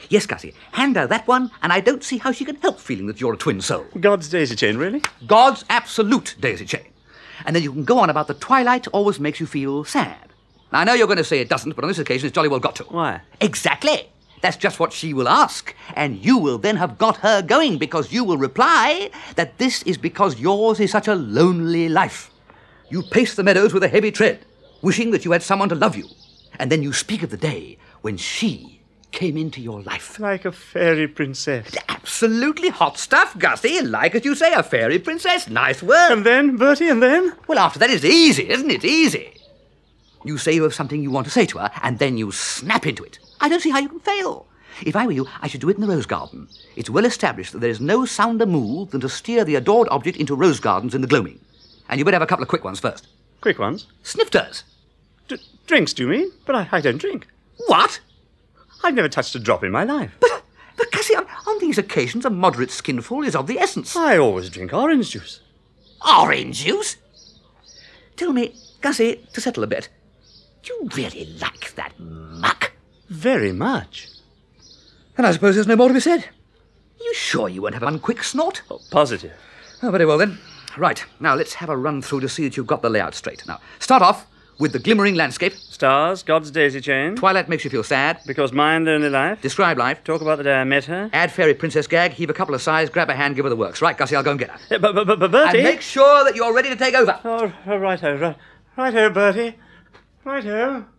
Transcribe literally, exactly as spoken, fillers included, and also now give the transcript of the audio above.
Yes, Gussie, hand her that one, and I don't see how she can help feeling that you're a twin soul. God's daisy chain, really? God's absolute daisy chain. And then you can go on about the twilight always makes you feel sad. Now, I know you're going to say it doesn't, but on this occasion it's jolly well got to. Why? Exactly. That's just what she will ask, and you will then have got her going, because you will reply that this is because yours is such a lonely life. You pace the meadows with a heavy tread, wishing that you had someone to love you, and then you speak of the day when she came into your life. Like a fairy princess. Absolutely hot stuff, Gussie. Like as you say, a fairy princess. Nice word. And then, Bertie, and then? Well, after that, it's easy, isn't it? Easy. You say you have something you want to say to her, and then you snap into it. I don't see how you can fail. If I were you, I should do it in the rose garden. It's well established that there is no sounder move than to steer the adored object into rose gardens in the gloaming. And you better have a couple of quick ones first. Quick ones? Snifters. D- drinks, do you mean? But I, I don't drink. What? I've never touched a drop in my life. But, but Gussie, on, on these occasions, a moderate skinful is of the essence. I always drink orange juice. Orange juice? Tell me, Gussie, to settle a bit, do you really like that muck? Very much. And I suppose there's no more to be said. Are you sure you won't have one quick snort? Oh, positive. Oh, very well then. Right, now let's have a run through to see that you've got the layout straight. Now, start off with the glimmering landscape. Stars, God's daisy chain. Twilight makes you feel sad. Because mine lonely life. Describe life. Talk about the day I met her. Add fairy princess gag, heave a couple of sighs, grab a hand, give her the works. Right, Gussie, I'll go and get her. Yeah, but, but, but, Bertie... And make sure that you're ready to take over. Oh, righto, right, righto, Bertie. Righto.